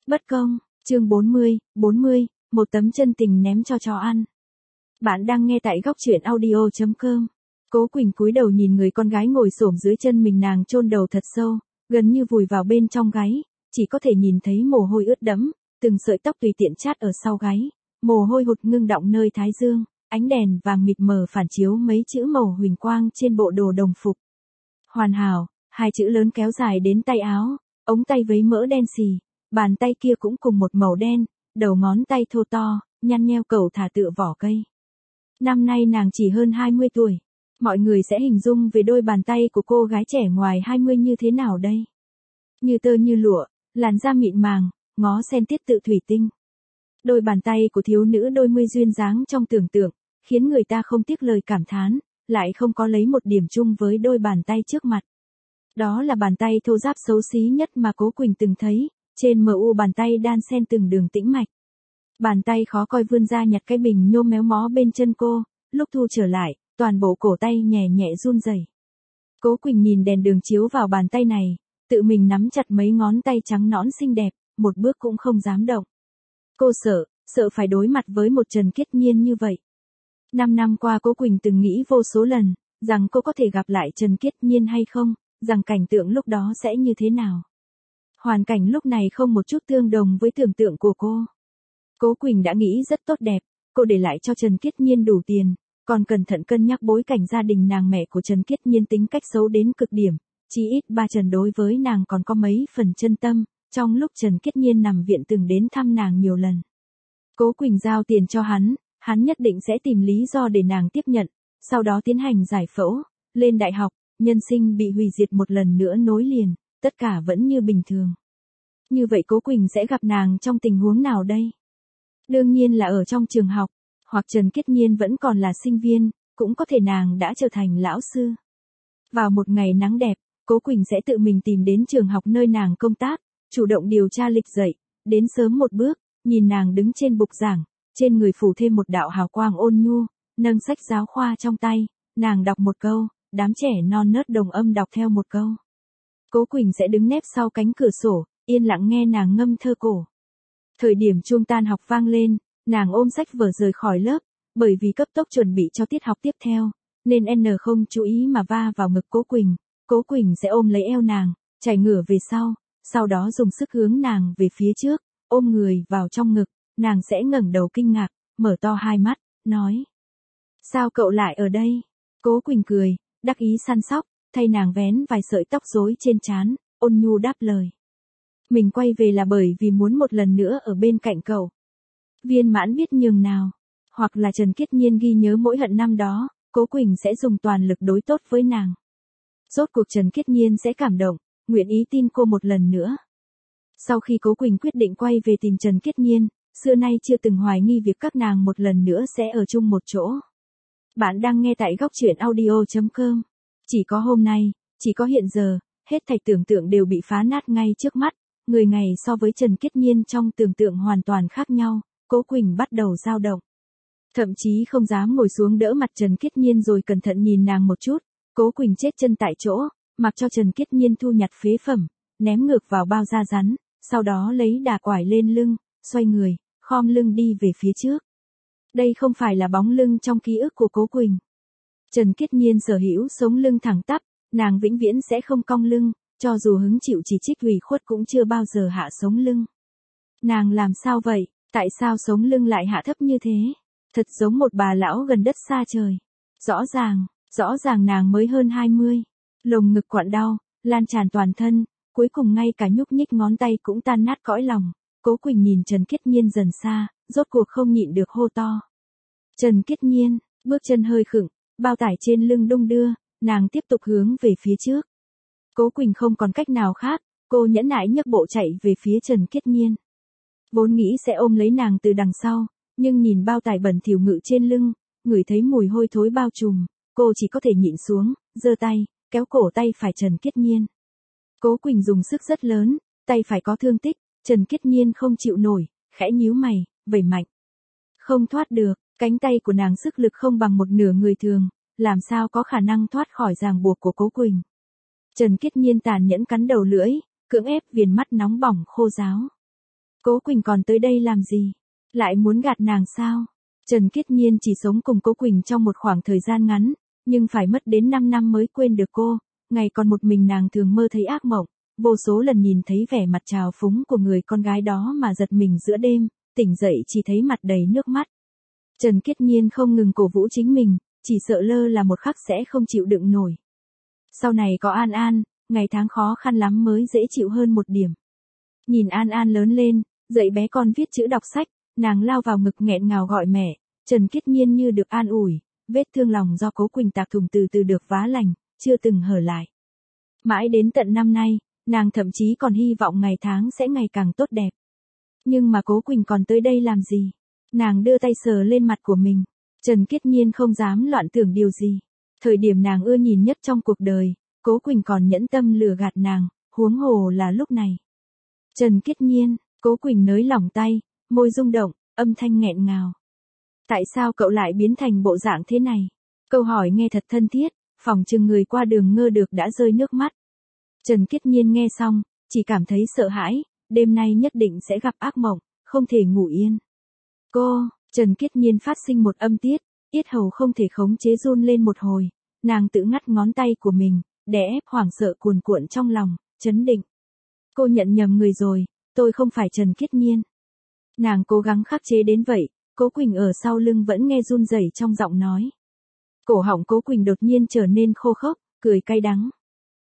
Bất công, chương 40, một tấm chân tình ném cho chó ăn. Bạn đang nghe tại góc truyện audio.com. Cố Quỳnh cúi đầu nhìn người con gái ngồi xổm dưới chân mình, nàng chôn đầu thật sâu, gần như vùi vào bên trong gáy, chỉ có thể nhìn thấy mồ hôi ướt đẫm, từng sợi tóc tùy tiện chát ở sau gáy, mồ hôi hột ngưng đọng nơi thái dương, ánh đèn vàng mịt mờ phản chiếu mấy chữ màu huỳnh quang trên bộ đồ đồng phục. Hoàn hảo, hai chữ lớn kéo dài đến tay áo, ống tay vấy mỡ đen xì, bàn tay kia cũng cùng một màu đen, đầu ngón tay thô to, nhăn nheo cẩu thả tựa vỏ cây. Năm nay nàng chỉ hơn 20 tuổi. Mọi người sẽ hình dung về đôi bàn tay của cô gái trẻ ngoài 20 như thế nào đây? Như tơ như lụa, làn da mịn màng, ngó sen tiết tự thủy tinh. Đôi bàn tay của thiếu nữ đôi mươi duyên dáng trong tưởng tượng, khiến người ta không tiếc lời cảm thán, lại không có lấy một điểm chung với đôi bàn tay trước mặt. Đó là bàn tay thô ráp xấu xí nhất mà Cố Quỳnh từng thấy, trên mu bàn tay đan xen từng đường tĩnh mạch. Bàn tay khó coi vươn ra nhặt cái bình nhôm méo mó bên chân cô, lúc thu trở lại, toàn bộ cổ tay nhẹ nhẹ run rẩy. Cố Quỳnh nhìn đèn đường chiếu vào bàn tay này, tự mình nắm chặt mấy ngón tay trắng nõn xinh đẹp, một bước cũng không dám động. Cô sợ phải đối mặt với một Trần Kiết Nhiên như vậy. 5 năm qua Cố Quỳnh từng nghĩ vô số lần, rằng cô có thể gặp lại Trần Kiết Nhiên hay không, rằng cảnh tượng lúc đó sẽ như thế nào. Hoàn cảnh lúc này không một chút tương đồng với tưởng tượng của cô. Cố Quỳnh đã nghĩ rất tốt đẹp, cô để lại cho Trần Kiết Nhiên đủ tiền, còn cẩn thận cân nhắc bối cảnh gia đình nàng. Mẹ của Trần Kiết Nhiên tính cách xấu đến cực điểm, chỉ ít ba Trần đối với nàng còn có mấy phần chân tâm, trong lúc Trần Kiết Nhiên nằm viện từng đến thăm nàng nhiều lần. Cố Quỳnh giao tiền cho hắn nhất định sẽ tìm lý do để nàng tiếp nhận, sau đó tiến hành giải phẫu, lên đại học, nhân sinh bị hủy diệt một lần nữa nối liền, tất cả vẫn như bình thường. Như vậy Cố Quỳnh sẽ gặp nàng trong tình huống nào đây? Đương nhiên là ở trong trường học, hoặc Trần Kiết Nhiên vẫn còn là sinh viên, cũng có thể nàng đã trở thành lão sư. Vào một ngày nắng đẹp, Cố Quỳnh sẽ tự mình tìm đến trường học nơi nàng công tác, chủ động điều tra lịch dạy, đến sớm một bước, nhìn nàng đứng trên bục giảng, trên người phủ thêm một đạo hào quang ôn nhu, nâng sách giáo khoa trong tay, nàng đọc một câu, đám trẻ non nớt đồng âm đọc theo một câu. Cố Quỳnh sẽ đứng nép sau cánh cửa sổ, yên lặng nghe nàng ngâm thơ cổ. Thời điểm chuông tan học vang lên, nàng ôm sách vở rời khỏi lớp, bởi vì cấp tốc chuẩn bị cho tiết học tiếp theo, nên N không chú ý mà va vào ngực Cố Quỳnh. Cố Quỳnh sẽ ôm lấy eo nàng, chảy ngửa về sau đó dùng sức hướng nàng về phía trước, ôm người vào trong ngực, nàng sẽ ngẩng đầu kinh ngạc, mở to hai mắt, nói: "Sao cậu lại ở đây?" Cố Quỳnh cười, đắc ý săn sóc, thay nàng vén vài sợi tóc rối trên trán, ôn nhu đáp lời: "Mình quay về là bởi vì muốn một lần nữa ở bên cạnh cậu." Viên mãn biết nhường nào, hoặc là Trần Kiết Nhiên ghi nhớ mỗi hận năm đó, Cố Quỳnh sẽ dùng toàn lực đối tốt với nàng. Rốt cuộc Trần Kiết Nhiên sẽ cảm động, nguyện ý tin cô một lần nữa. Sau khi Cố Quỳnh quyết định quay về tìm Trần Kiết Nhiên, xưa nay chưa từng hoài nghi việc các nàng một lần nữa sẽ ở chung một chỗ. Bạn đang nghe tại góc truyện audio.com. Chỉ có hôm nay, chỉ có hiện giờ, hết thảy tưởng tượng đều bị phá nát ngay trước mắt. Người ngày so với Trần Kiết Nhiên trong tưởng tượng hoàn toàn khác nhau, Cố Quỳnh bắt đầu dao động. Thậm chí không dám ngồi xuống đỡ mặt Trần Kiết Nhiên rồi cẩn thận nhìn nàng một chút, Cố Quỳnh chết chân tại chỗ, mặc cho Trần Kiết Nhiên thu nhặt phế phẩm, ném ngược vào bao da rắn, sau đó lấy đà quải lên lưng, xoay người, khom lưng đi về phía trước. Đây không phải là bóng lưng trong ký ức của Cố Quỳnh. Trần Kiết Nhiên sở hữu sống lưng thẳng tắp, nàng vĩnh viễn sẽ không cong lưng, cho dù hứng chịu chỉ trích ủy khuất cũng chưa bao giờ hạ sống lưng. Nàng làm sao vậy? Tại sao sống lưng lại hạ thấp như thế? Thật giống một bà lão gần đất xa trời. Rõ ràng nàng mới hơn 20. Lồng ngực quặn đau, lan tràn toàn thân, cuối cùng ngay cả nhúc nhích ngón tay cũng tan nát cõi lòng. Cố Quỳnh nhìn Trần Kiết Nhiên dần xa, rốt cuộc không nhịn được hô to: "Trần Kiết Nhiên!" Bước chân hơi khựng, bao tải trên lưng đung đưa, nàng tiếp tục hướng về phía trước. Cố Quỳnh không còn cách nào khác, cô nhẫn nại nhấc bộ chạy về phía Trần Kiết Nhiên. Vốn nghĩ sẽ ôm lấy nàng từ đằng sau, nhưng nhìn bao tải bẩn thỉu ngự trên lưng, ngửi thấy mùi hôi thối bao trùm, cô chỉ có thể nhịn xuống, giơ tay, kéo cổ tay phải Trần Kiết Nhiên. Cố Quỳnh dùng sức rất lớn, tay phải có thương tích, Trần Kiết Nhiên không chịu nổi, khẽ nhíu mày, vẩy mạnh. Không thoát được, cánh tay của nàng sức lực không bằng một nửa người thường, làm sao có khả năng thoát khỏi ràng buộc của Cố Quỳnh. Trần Kiết Nhiên tàn nhẫn cắn đầu lưỡi, cưỡng ép viền mắt nóng bỏng khô ráo. Cố Quỳnh còn tới đây làm gì? Lại muốn gạt nàng sao? Trần Kiết Nhiên chỉ sống cùng Cố Quỳnh trong một khoảng thời gian ngắn, nhưng phải mất đến 5 năm mới quên được cô. Ngày còn một mình nàng thường mơ thấy ác mộng, vô số lần nhìn thấy vẻ mặt trào phúng của người con gái đó mà giật mình giữa đêm, tỉnh dậy chỉ thấy mặt đầy nước mắt. Trần Kiết Nhiên không ngừng cổ vũ chính mình, chỉ sợ lơ là một khắc sẽ không chịu đựng nổi. Sau này có An An, ngày tháng khó khăn lắm mới dễ chịu hơn một điểm. Nhìn An An lớn lên, dạy bé con viết chữ đọc sách, nàng lao vào ngực nghẹn ngào gọi mẹ, Trần Kiết Nhiên như được an ủi, vết thương lòng do Cố Quỳnh tạc thủng từ từ được vá lành, chưa từng hở lại. Mãi đến tận năm nay, nàng thậm chí còn hy vọng ngày tháng sẽ ngày càng tốt đẹp. Nhưng mà Cố Quỳnh còn tới đây làm gì? Nàng đưa tay sờ lên mặt của mình. Trần Kiết Nhiên không dám loạn tưởng điều gì. Thời điểm nàng ưa nhìn nhất trong cuộc đời, Cố Quỳnh còn nhẫn tâm lừa gạt nàng, huống hồ là lúc này. Trần Kiết Nhiên, Cố Quỳnh nới lỏng tay, môi rung động, âm thanh nghẹn ngào. Tại sao cậu lại biến thành bộ dạng thế này? Câu hỏi nghe thật thân thiết, phỏng chừng người qua đường ngơ được đã rơi nước mắt. Trần Kiết Nhiên nghe xong, chỉ cảm thấy sợ hãi, đêm nay nhất định sẽ gặp ác mộng, không thể ngủ yên. Trần Kiết Nhiên phát sinh một âm tiết, yết hầu không thể khống chế run lên một hồi, nàng tự ngắt ngón tay của mình, đè ép hoảng sợ cuồn cuộn trong lòng, chấn định. Cô nhận nhầm người rồi, tôi không phải Trần Kiết Nhiên. Nàng cố gắng khắc chế đến vậy, Cố Quỳnh ở sau lưng vẫn nghe run rẩy trong giọng nói. Cổ họng Cố Quỳnh đột nhiên trở nên khô khốc, cười cay đắng.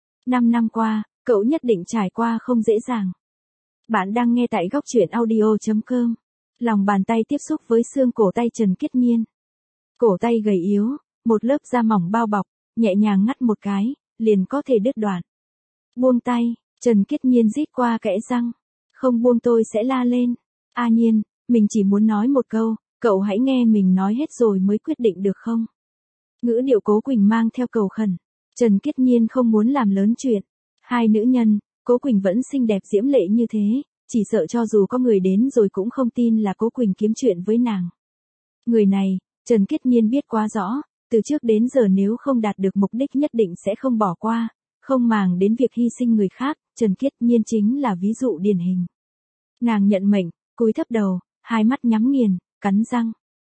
5 năm qua, cậu nhất định trải qua không dễ dàng. Bạn đang nghe tại góc truyện audio.com. Lòng bàn tay tiếp xúc với xương cổ tay Trần Kiết Nhiên. Cổ tay gầy yếu, một lớp da mỏng bao bọc, nhẹ nhàng ngắt một cái, liền có thể đứt đoạn. Buông tay, Trần Kiết Nhiên rít qua kẽ răng. Không buông tôi sẽ la lên. A Nhiên, mình chỉ muốn nói một câu, cậu hãy nghe mình nói hết rồi mới quyết định được không? Ngữ điệu Cố Quỳnh mang theo cầu khẩn. Trần Kiết Nhiên không muốn làm lớn chuyện. Hai nữ nhân, Cố Quỳnh vẫn xinh đẹp diễm lệ như thế, chỉ sợ cho dù có người đến rồi cũng không tin là Cố Quỳnh kiếm chuyện với nàng. Người này, Trần Kiết Nhiên biết quá rõ, từ trước đến giờ nếu không đạt được mục đích nhất định sẽ không bỏ qua, không màng đến việc hy sinh người khác, Trần Kiết Nhiên chính là ví dụ điển hình. Nàng nhận mệnh, cúi thấp đầu, hai mắt nhắm nghiền, cắn răng.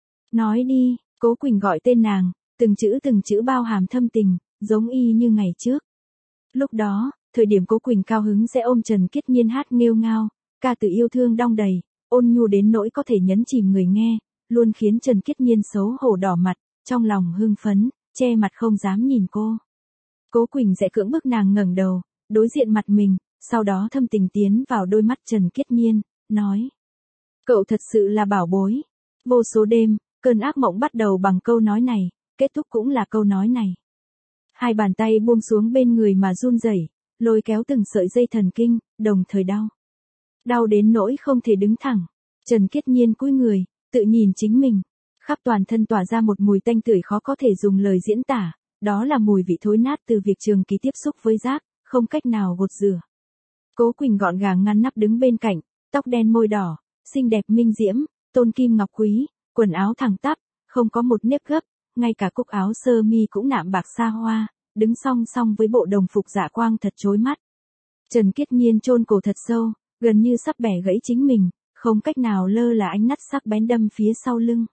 Nói đi, Cố Quỳnh gọi tên nàng, từng chữ bao hàm thâm tình, giống y như ngày trước. Lúc đó, thời điểm Cố Quỳnh cao hứng sẽ ôm Trần Kiết Nhiên hát nghêu ngao, ca từ yêu thương đong đầy, ôn nhu đến nỗi có thể nhấn chìm người nghe, luôn khiến Trần Kiết Nhiên xấu hổ đỏ mặt, trong lòng hưng phấn, che mặt không dám nhìn cô. Cố Quỳnh sẽ cưỡng bức nàng ngẩng đầu, đối diện mặt mình, sau đó thâm tình tiến vào đôi mắt Trần Kiết Nhiên, nói. Cậu thật sự là bảo bối. Vô số đêm, cơn ác mộng bắt đầu bằng câu nói này, kết thúc cũng là câu nói này. Hai bàn tay buông xuống bên người mà run rẩy, lôi kéo từng sợi dây thần kinh, đồng thời đau. Đau đến nỗi không thể đứng thẳng. Trần Kiết Nhiên cúi người, tự nhìn chính mình. Khắp toàn thân tỏa ra một mùi tanh tưởi khó có thể dùng lời diễn tả, đó là mùi vị thối nát từ việc trường kỳ tiếp xúc với rác, không cách nào gột rửa. Cố Quỳnh gọn gàng ngăn nắp đứng bên cạnh, tóc đen môi đỏ, xinh đẹp minh diễm, tôn kim ngọc quý, quần áo thẳng tắp, không có một nếp gấp, ngay cả cúc áo sơ mi cũng nạm bạc xa hoa, đứng song song với bộ đồng phục dạ quang thật chói mắt. Trần Kiết Nhiên chôn cổ thật sâu, gần như sắp bẻ gãy chính mình, không cách nào lơ là ánh mắt sắc bén đâm phía sau lưng.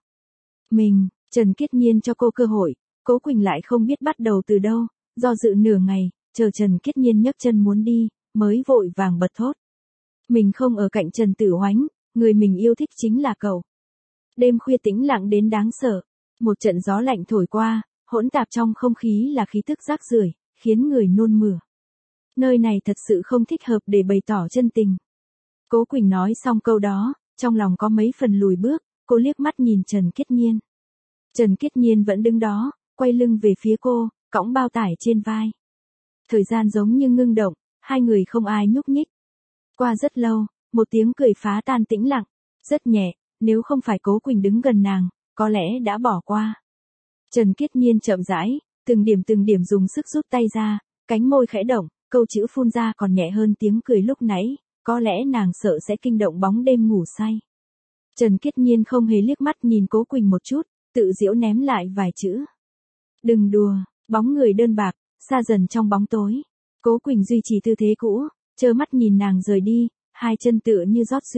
Trần Kiết Nhiên cho cô cơ hội, Cố Quỳnh lại không biết bắt đầu từ đâu, do dự nửa ngày, chờ Trần Kiết Nhiên nhấc chân muốn đi, mới vội vàng bật thốt. Mình không ở cạnh Trần Tử Hoánh, người mình yêu thích chính là cậu. Đêm khuya tĩnh lặng đến đáng sợ, một trận gió lạnh thổi qua, hỗn tạp trong không khí là khí tức rác rưởi, khiến người nôn mửa. Nơi này thật sự không thích hợp để bày tỏ chân tình. Cố Quỳnh nói xong câu đó, trong lòng có mấy phần lùi bước, cô liếc mắt nhìn Trần Kiết Nhiên. Trần Kiết Nhiên vẫn đứng đó, quay lưng về phía cô, cõng bao tải trên vai. Thời gian giống như ngưng động, hai người không ai nhúc nhích. Qua rất lâu, một tiếng cười phá tan tĩnh lặng, rất nhẹ, nếu không phải Cố Quỳnh đứng gần nàng, có lẽ đã bỏ qua. Trần Kiết Nhiên chậm rãi, từng điểm dùng sức rút tay ra, cánh môi khẽ động, câu chữ phun ra còn nhẹ hơn tiếng cười lúc nãy, có lẽ nàng sợ sẽ kinh động bóng đêm ngủ say. Trần Kiết Nhiên không hề liếc mắt nhìn Cố Quỳnh một chút, tự giễu ném lại vài chữ. Đừng đùa, bóng người đơn bạc, xa dần trong bóng tối. Cố Quỳnh duy trì tư thế cũ, trơ mắt nhìn nàng rời đi, hai chân tựa như rót duyên,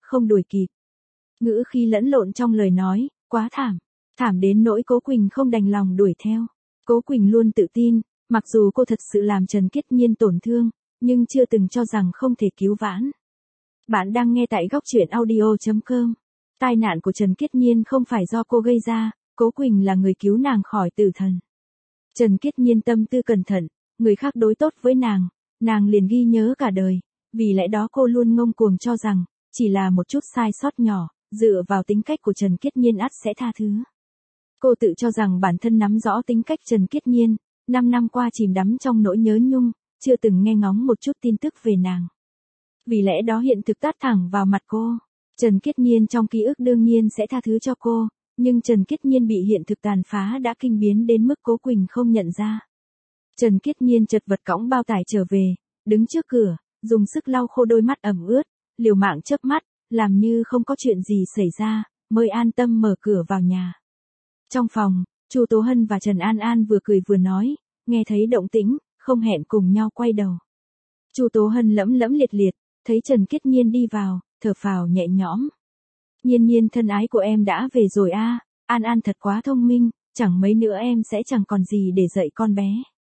không đuổi kịp. Ngữ khí lẫn lộn trong lời nói, quá thảm. Thảm đến nỗi Cố Quỳnh không đành lòng đuổi theo. Cố Quỳnh luôn tự tin, mặc dù cô thật sự làm Trần Kiết Nhiên tổn thương, nhưng chưa từng cho rằng không thể cứu vãn. Bạn đang nghe tại góc truyện audio.com. Tai nạn của Trần Kiết Nhiên không phải do cô gây ra, Cố Quỳnh là người cứu nàng khỏi tử thần. Trần Kiết Nhiên tâm tư cẩn thận, người khác đối tốt với nàng liền ghi nhớ cả đời, vì lẽ đó cô luôn ngông cuồng cho rằng, chỉ là một chút sai sót nhỏ, dựa vào tính cách của Trần Kiết Nhiên ắt sẽ tha thứ. Cô tự cho rằng bản thân nắm rõ tính cách Trần Kiết Nhiên, 5 năm qua chìm đắm trong nỗi nhớ nhung, chưa từng nghe ngóng một chút tin tức về nàng. Vì lẽ đó hiện thực tát thẳng vào mặt cô. Trần Kiết Nhiên trong ký ức đương nhiên sẽ tha thứ cho cô, nhưng Trần Kiết Nhiên bị hiện thực tàn phá đã kinh biến đến mức Cố Quỳnh không nhận ra. Trần Kiết Nhiên chật vật cõng bao tải trở về, đứng trước cửa, dùng sức lau khô đôi mắt ẩm ướt, liều mạng chớp mắt, làm như không có chuyện gì xảy ra, mới an tâm mở cửa vào nhà. Trong phòng, Chu Tố Hân và Trần An An vừa cười vừa nói, nghe thấy động tĩnh, không hẹn cùng nhau quay đầu. Chu Tố Hân lẫm lẫm liệt liệt, thấy Trần Kiết Nhiên đi vào, thở phào nhẹ nhõm. Nhiên Nhiên thân ái của em đã về rồi a, An An thật quá thông minh, chẳng mấy nữa em sẽ chẳng còn gì để dạy con bé.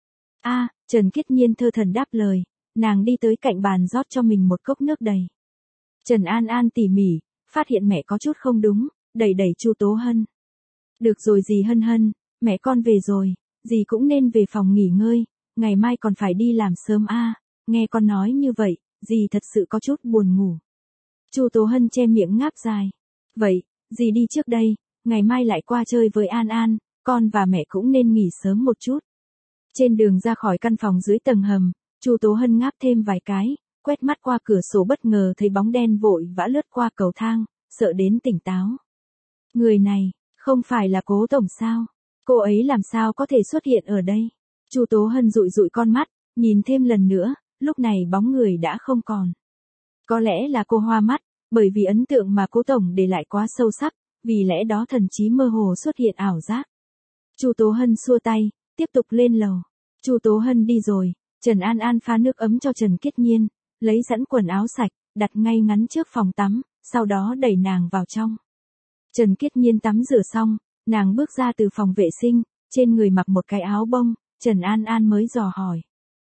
A, Trần Kiết Nhiên thơ thần đáp lời, nàng đi tới cạnh bàn rót cho mình một cốc nước đầy. Trần An An tỉ mỉ, phát hiện mẹ có chút không đúng, đẩy đẩy Chu Tố Hân. Được rồi dì Hân Hân, mẹ con về rồi, dì cũng nên về phòng nghỉ ngơi, ngày mai còn phải đi làm sớm a. Nghe con nói như vậy, dì thật sự có chút buồn ngủ. Chu Tố Hân che miệng ngáp dài. Vậy, dì đi trước đây, ngày mai lại qua chơi với An An, con và mẹ cũng nên nghỉ sớm một chút. Trên đường ra khỏi căn phòng dưới tầng hầm, Chu Tố Hân ngáp thêm vài cái, quét mắt qua cửa sổ bất ngờ thấy bóng đen vội vã lướt qua cầu thang, sợ đến tỉnh táo. Người này, không phải là Cố tổng sao? Cô ấy làm sao có thể xuất hiện ở đây? Chu Tố Hân dụi dụi con mắt, nhìn thêm lần nữa, lúc này bóng người đã không còn. Có lẽ là cô hoa mắt, bởi vì ấn tượng mà Cố tổng để lại quá sâu sắc, vì lẽ đó thần trí mơ hồ xuất hiện ảo giác. Chu Tố Hân xua tay, tiếp tục lên lầu. Chu Tố Hân đi rồi, Trần An An pha nước ấm cho Trần Kiết Nhiên, lấy sẵn quần áo sạch, đặt ngay ngắn trước phòng tắm, sau đó đẩy nàng vào trong. Trần Kiết Nhiên tắm rửa xong, nàng bước ra từ phòng vệ sinh, trên người mặc một cái áo bông, Trần An An mới dò hỏi.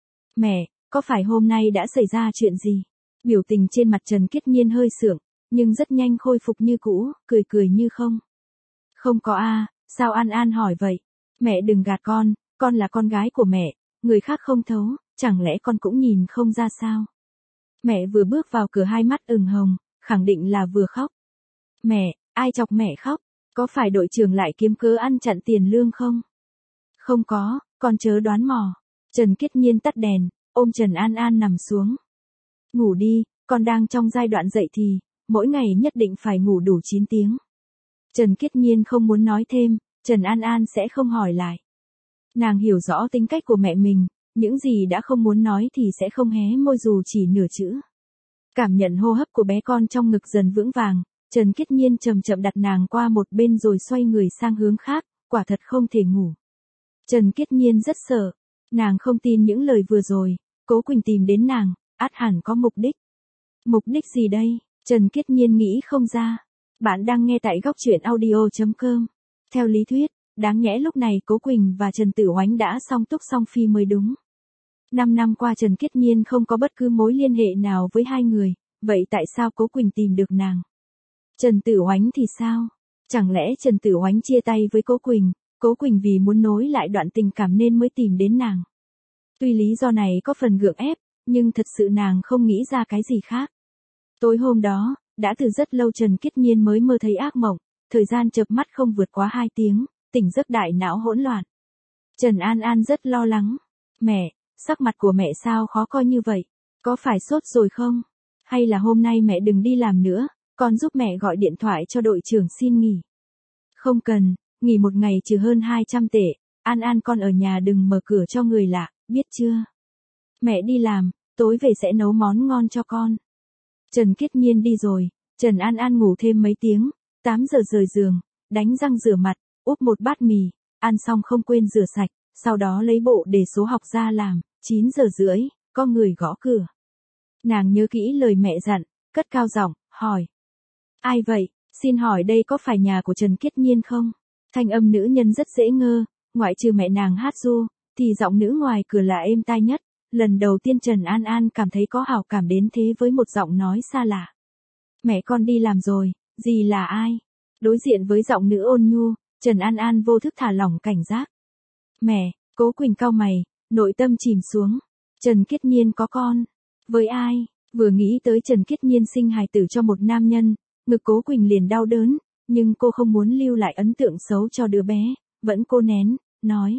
Mẹ, có phải hôm nay đã xảy ra chuyện gì? Biểu tình trên mặt Trần Kiết Nhiên hơi sượng, nhưng rất nhanh khôi phục như cũ, cười cười như không. Không có a, sao An An hỏi vậy? Mẹ đừng gạt con là con gái của mẹ, người khác không thấu, chẳng lẽ con cũng nhìn không ra sao? Mẹ vừa bước vào cửa hai mắt ửng hồng, khẳng định là vừa khóc. Mẹ, ai chọc mẹ khóc? Có phải đội trưởng lại kiếm cớ ăn chặn tiền lương không? Không có, con chớ đoán mò. Trần Kiết Nhiên tắt đèn, ôm Trần An An nằm xuống. Ngủ đi, con đang trong giai đoạn dậy thì, mỗi ngày nhất định phải ngủ đủ 9 tiếng. Trần Kiết Nhiên không muốn nói thêm, Trần An An sẽ không hỏi lại. Nàng hiểu rõ tính cách của mẹ mình, những gì đã không muốn nói thì sẽ không hé môi dù chỉ nửa chữ. Cảm nhận hô hấp của bé con trong ngực dần vững vàng, Trần Kiết Nhiên chậm chậm đặt nàng qua một bên rồi xoay người sang hướng khác, quả thật không thể ngủ. Trần Kiết Nhiên rất sợ, nàng không tin những lời vừa rồi, Cố Quỳnh tìm đến nàng, ắt hẳn có mục đích. Mục đích gì đây? Trần Kiết Nhiên nghĩ không ra. Bạn đang nghe tại góc truyện audio.com. Theo lý thuyết, đáng nhẽ lúc này Cố Quỳnh và Trần Tử Oánh đã song túc song phi mới đúng. 5 năm qua Trần Kiết Nhiên không có bất cứ mối liên hệ nào với hai người, vậy tại sao Cố Quỳnh tìm được nàng? Trần Tử Oánh thì sao? Chẳng lẽ Trần Tử Oánh chia tay với Cố Quỳnh vì muốn nối lại đoạn tình cảm nên mới tìm đến nàng? Tuy lý do này có phần gượng ép, nhưng thật sự nàng không nghĩ ra cái gì khác. Tối hôm đó, đã từ rất lâu Trần Kiết Nhiên mới mơ thấy ác mộng, thời gian chợp mắt không vượt quá 2 tiếng, tỉnh giấc đại não hỗn loạn. Trần An An rất lo lắng. Mẹ, sắc mặt của mẹ sao khó coi như vậy? Có phải sốt rồi không? Hay là hôm nay mẹ đừng đi làm nữa, con giúp mẹ gọi điện thoại cho đội trưởng xin nghỉ. Không cần, nghỉ một ngày trừ hơn 200 tệ, An An con ở nhà đừng mở cửa cho người lạ, biết chưa? Mẹ đi làm, tối về sẽ nấu món ngon cho con. Trần Kiết Nhiên đi rồi, Trần An An ngủ thêm mấy tiếng, 8 giờ rời giường, đánh răng rửa mặt, úp một bát mì, ăn xong không quên rửa sạch, sau đó lấy bộ đề số học ra làm, 9 giờ rưỡi, có người gõ cửa. Nàng nhớ kỹ lời mẹ dặn, cất cao giọng, hỏi. Ai vậy? Xin hỏi đây có phải nhà của Trần Kiết Nhiên không? Thanh âm nữ nhân rất dễ ngơ, ngoại trừ mẹ nàng hát ru, thì giọng nữ ngoài cửa là êm tai nhất. Lần đầu tiên Trần An An cảm thấy có hảo cảm đến thế với một giọng nói xa lạ. Mẹ con đi làm rồi, dì là ai? Đối diện với giọng nữ ôn nhu, Trần An An vô thức thả lỏng cảnh giác. Mẹ, Cố Quỳnh cau mày, nội tâm chìm xuống. Trần Kiết Nhiên có con. Với ai? Vừa nghĩ tới Trần Kiết Nhiên sinh hài tử cho một nam nhân, ngực Cố Quỳnh liền đau đớn, nhưng cô không muốn lưu lại ấn tượng xấu cho đứa bé, vẫn cố nén, nói.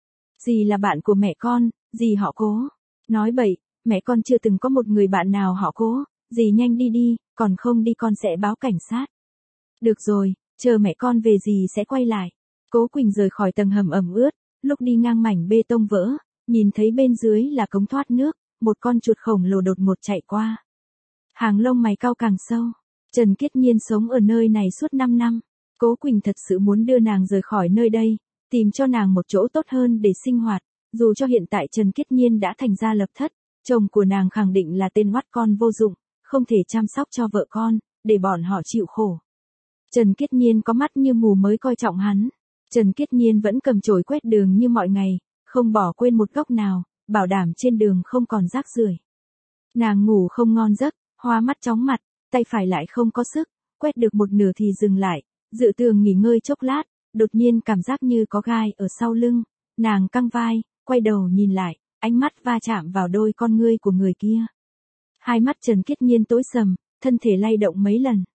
Dì là bạn của mẹ con, dì họ Cố. Nói bậy, mẹ con chưa từng có một người bạn nào họ Cố, dì nhanh đi đi, còn không đi con sẽ báo cảnh sát. Được rồi, chờ mẹ con về dì sẽ quay lại. Cố Quỳnh rời khỏi tầng hầm ẩm ướt, lúc đi ngang mảnh bê tông vỡ, nhìn thấy bên dưới là cống thoát nước, một con chuột khổng lồ đột ngột chạy qua. Hàng lông mày cau càng sâu. Trần Kiết Nhiên sống ở nơi này suốt 5 năm. Cố Quỳnh thật sự muốn đưa nàng rời khỏi nơi đây, tìm cho nàng một chỗ tốt hơn để sinh hoạt. Dù cho hiện tại Trần Kiết Nhiên đã thành gia lập thất, chồng của nàng khẳng định là tên oắt con vô dụng, không thể chăm sóc cho vợ con, để bọn họ chịu khổ. Trần Kiết Nhiên có mắt như mù mới coi trọng hắn. Trần Kiết Nhiên vẫn cầm chổi quét đường như mọi ngày, không bỏ quên một góc nào, bảo đảm trên đường không còn rác rưởi. Nàng ngủ không ngon giấc, hoa mắt chóng mặt, tay phải lại không có sức, quét được một nửa thì dừng lại, dự tường nghỉ ngơi chốc lát, đột nhiên cảm giác như có gai ở sau lưng, nàng căng vai, quay đầu nhìn lại, ánh mắt va chạm vào đôi con ngươi của người kia. Hai mắt Trần Kiết Nhiên tối sầm, thân thể lay động mấy lần.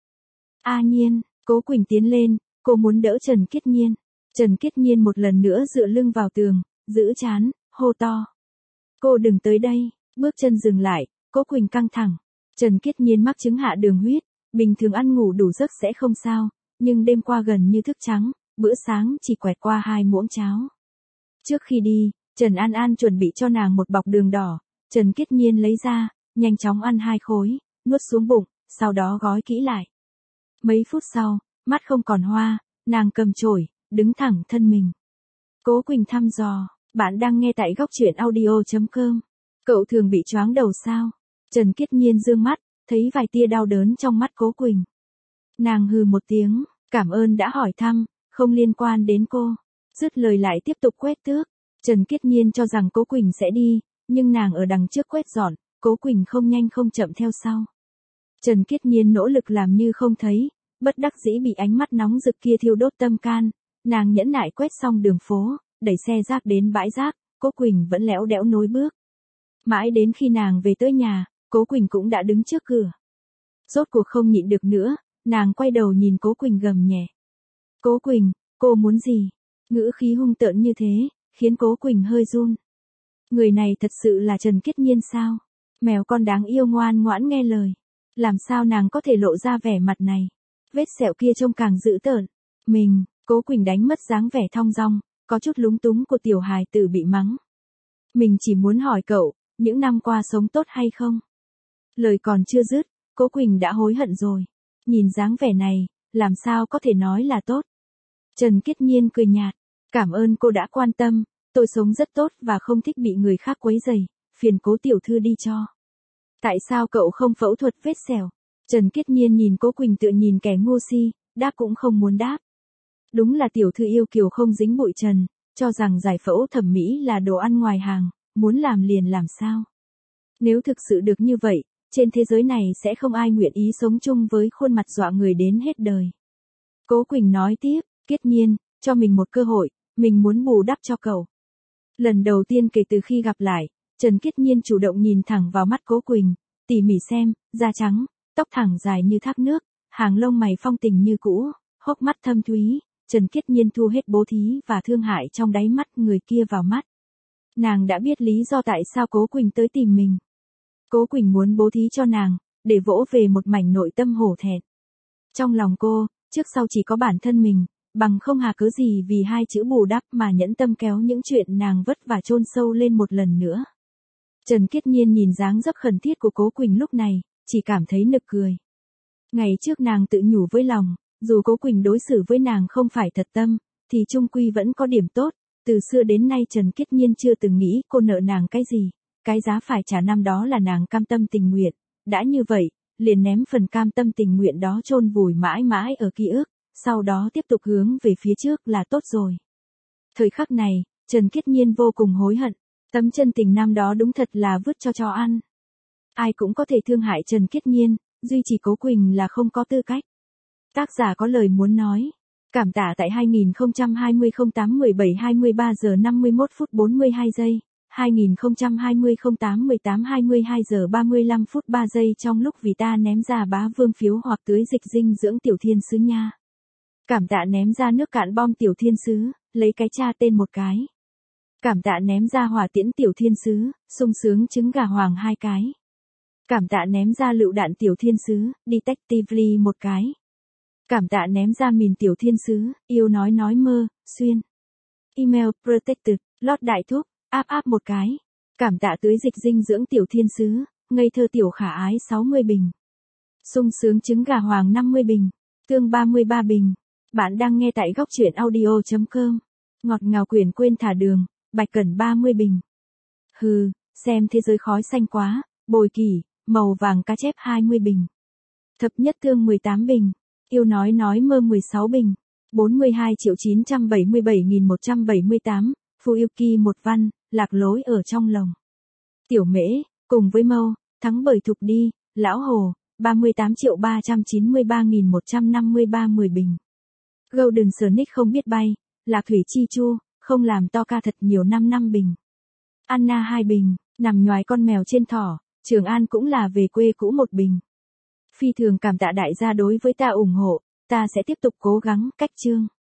A Nhiên, Cố Quỳnh tiến lên, cô muốn đỡ Trần Kiết Nhiên. Trần Kiết Nhiên một lần nữa dựa lưng vào tường, giữ trán, hô to. Cô đừng tới đây, bước chân dừng lại, Cố Quỳnh căng thẳng. Trần Kiết Nhiên mắc chứng hạ đường huyết, bình thường ăn ngủ đủ giấc sẽ không sao, nhưng đêm qua gần như thức trắng, bữa sáng chỉ quẹt qua 2 muỗng cháo. Trước khi đi, Trần An An chuẩn bị cho nàng một bọc đường đỏ, Trần Kiết Nhiên lấy ra, nhanh chóng ăn 2 khối, nuốt xuống bụng, sau đó gói kỹ lại. Mấy phút sau, mắt không còn hoa, nàng cầm chổi, đứng thẳng thân mình. Cố Quỳnh thăm dò, bạn đang nghe tại góc truyện audio.com. Cậu thường bị choáng đầu sao? Trần Kiết Nhiên dương mắt, thấy vài tia đau đớn trong mắt Cố Quỳnh. Nàng hừ một tiếng, cảm ơn đã hỏi thăm, không liên quan đến cô. Dứt lời lại tiếp tục quét tước. Trần Kiết Nhiên cho rằng Cố Quỳnh sẽ đi, nhưng nàng ở đằng trước quét dọn, Cố Quỳnh không nhanh không chậm theo sau. Trần Kiết Nhiên nỗ lực làm như không thấy, bất đắc dĩ bị ánh mắt nóng rực kia thiêu đốt tâm can. Nàng nhẫn nại quét xong đường phố, đẩy xe rác đến bãi rác, Cố Quỳnh vẫn lẽo đẽo nối bước. Mãi đến khi nàng về tới nhà, Cố Quỳnh cũng đã đứng trước cửa. Rốt cuộc không nhịn được nữa, nàng quay đầu nhìn Cố Quỳnh gầm nhẹ. Cố Quỳnh, cô muốn gì? Ngữ khí hung tợn như thế, khiến Cố Quỳnh hơi run. Người này thật sự là Trần Kiết Nhiên sao? Mèo con đáng yêu ngoan ngoãn nghe lời. Làm sao nàng có thể lộ ra vẻ mặt này? Vết sẹo kia trông càng dữ tợn. Cố Quỳnh đánh mất dáng vẻ thong dong, có chút lúng túng của tiểu hài tử bị mắng. Mình chỉ muốn hỏi cậu, những năm qua sống tốt hay không? Lời còn chưa dứt, Cố Quỳnh đã hối hận rồi. Nhìn dáng vẻ này, làm sao có thể nói là tốt? Trần Kiết Nhiên cười nhạt. Cảm ơn cô đã quan tâm, tôi sống rất tốt và không thích bị người khác quấy rầy, phiền Cố tiểu thư đi cho. Tại sao cậu không phẫu thuật vết sẹo? Trần Kiết Nhiên nhìn Cố Quỳnh tựa nhìn kẻ ngu si, đáp cũng không muốn đáp. Đúng là tiểu thư yêu kiều không dính bụi trần, cho rằng giải phẫu thẩm mỹ là đồ ăn ngoài hàng, muốn làm liền làm sao. Nếu thực sự được như vậy, trên thế giới này sẽ không ai nguyện ý sống chung với khuôn mặt dọa người đến hết đời. Cố Quỳnh nói tiếp, Kiết Nhiên, cho mình một cơ hội, mình muốn bù đắp cho cậu. Lần đầu tiên kể từ khi gặp lại, Trần Kiết Nhiên chủ động nhìn thẳng vào mắt Cố Quỳnh, tỉ mỉ xem, da trắng, tóc thẳng dài như thác nước, hàng lông mày phong tình như cũ, hốc mắt thâm thúy. Trần Kiết Nhiên thu hết bố thí và thương hại trong đáy mắt người kia vào mắt. Nàng đã biết lý do tại sao Cố Quỳnh tới tìm mình. Cố Quỳnh muốn bố thí cho nàng, để vỗ về một mảnh nội tâm hổ thẹn. Trong lòng cô, trước sau chỉ có bản thân mình, bằng không hà cớ gì vì 2 chữ bù đắp mà nhẫn tâm kéo những chuyện nàng vất vả chôn sâu lên một lần nữa. Trần Kiết Nhiên nhìn dáng dấp khẩn thiết của Cố Quỳnh lúc này, chỉ cảm thấy nực cười. Ngày trước nàng tự nhủ với lòng, dù Cố Quỳnh đối xử với nàng không phải thật tâm, thì chung quy vẫn có điểm tốt, từ xưa đến nay Trần Kiết Nhiên chưa từng nghĩ cô nợ nàng cái gì, cái giá phải trả năm đó là nàng cam tâm tình nguyện, đã như vậy, liền ném phần cam tâm tình nguyện đó chôn vùi mãi mãi ở ký ức, sau đó tiếp tục hướng về phía trước là tốt rồi. Thời khắc này, Trần Kiết Nhiên vô cùng hối hận, tấm chân tình năm đó đúng thật là vứt cho chó ăn. Ai cũng có thể thương hại Trần Kiết Nhiên, duy chỉ Cố Quỳnh là không có tư cách. Tác giả có lời muốn nói. Cảm tạ tại 2020 08 17 23 giờ 51 phút 42 giây, 2020 08 18 22 giờ 35 phút 3 giây trong lúc vì ta ném ra bá vương phiếu hoặc tưới dịch dinh dưỡng tiểu thiên sứ nha. Cảm tạ ném ra nước cạn bom tiểu thiên sứ, lấy cái cha tên một cái. Cảm tạ ném ra hỏa tiễn tiểu thiên sứ, sung sướng trứng gà hoàng 2 cái. Cảm tạ ném ra lựu đạn tiểu thiên sứ, detectively 1 cái. Cảm tạ ném ra mìn tiểu thiên sứ, yêu nói mơ, xuyên. Email protected, lót đại thúc, áp 1 cái. Cảm tạ tưới dịch dinh dưỡng tiểu thiên sứ, ngây thơ tiểu khả ái 60 bình. Sung sướng trứng gà hoàng 50 bình. Tương 33 bình. Bạn đang nghe tại góc truyện audio.com. Ngọt ngào quyển quên thả đường, Bạch Cẩn 30 bình. Hừ, xem thế giới khói xanh quá, bồi kỳ, màu vàng cá chép 20 bình. Thập nhất tương 18 bình. Yêu nói mơ 16 bình. 42.977.178, Phù Yêu Kỳ 1 văn, lạc lối ở trong lòng. Tiểu Mễ, cùng với Mâu, thắng bởi Thục đi, Lão Hồ, 38.393.153 10 bình. Golden Sonic không biết bay, Lạc Thủy Chi Chu, không làm to ca thật nhiều 5 bình. Anna 2 bình, nằm nhoài con mèo trên thỏ, Trường An cũng là về quê cũ 1 bình. Phi thường cảm tạ đại gia đối với ta ủng hộ, ta sẽ tiếp tục cố gắng, cách chương.